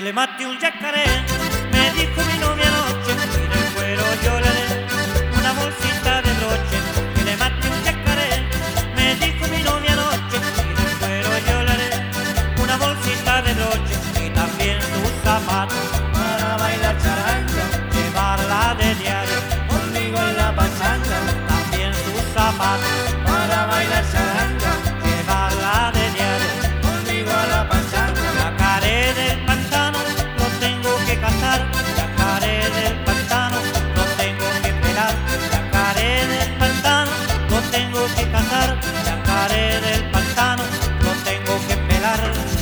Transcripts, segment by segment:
le mate un yacaré, me dijo mi novia anoche, y del cuero yo le haré una bolsita de broche. Que le mate un yacaré, me dijo mi novia anoche, y del cuero yo le haré una bolsita de broche. Y también sus zapatos para bailar charanga, llevarla de diario, conmigo en la pachanga, también sus zapatos para bailar charanga, llevarla de diario. conmigo a la pachanga. Yacaré del pantano, lo tengo que cazar. Yacaré del pantano, lo tengo que pelar. Yacaré del pantano, lo tengo que cazar. Yacaré del pantano, lo tengo que pelar.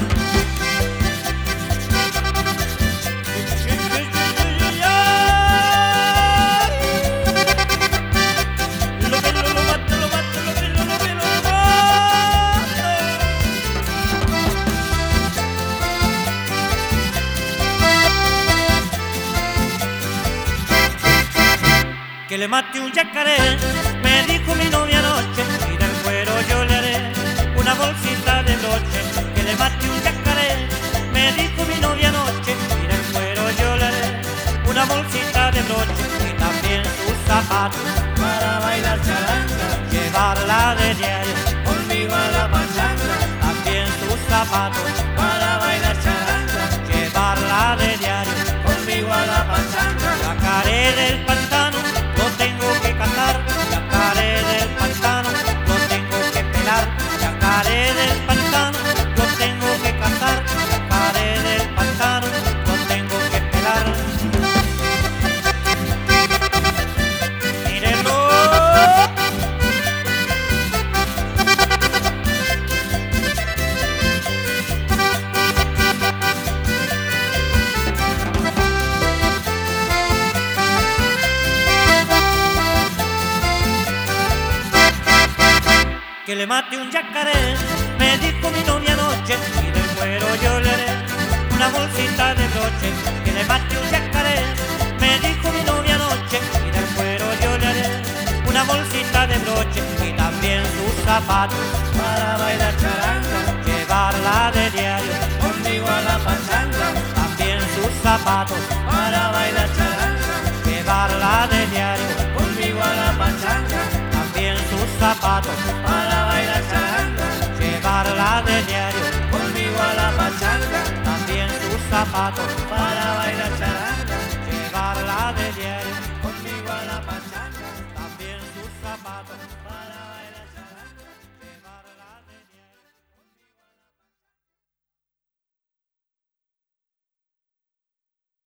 Lo pelo, lo mato, lo mato, lo pelo, lo pelo, lo mato. Que le mate un yacaré, me dijo mi novia anoche, y del cuero yo le haré una bolsita de broche. Que le mate un yacaré, me dijo mi novia anoche, y del cuero yo le haré una bolsita de broche. Y también sus zapatos Para bailar charanga, llevarla de diario, conmigo a la pachanga, también sus zapatos para bailar charanga, llevarla de diario. conmigo a la pachanga. Yacaré del pantano, lo tengo que cazar. Yacaré del pantano, lo tengo que pelar. Yacaré del pantano, lo tengo que cazar. Yacaré del pantano, lo tengo que pelar. Mírenlo. Que le mate un yacaré, me dijo mi novia anoche, y del cuero yo le haré una bolsita de broche. Que le mate un yacaré, me dijo mi novia anoche, y del cuero yo le haré una bolsita de broche. Y también sus zapatos Para bailar charanga, llevarla de diario, conmigo a la pachanga, también sus zapatos para bailar charanga, llevarla de diario, conmigo a la pachanga, también sus zapatos para bailar charanga, llevarla de diario, conmigo a la pachanga, también sus zapatos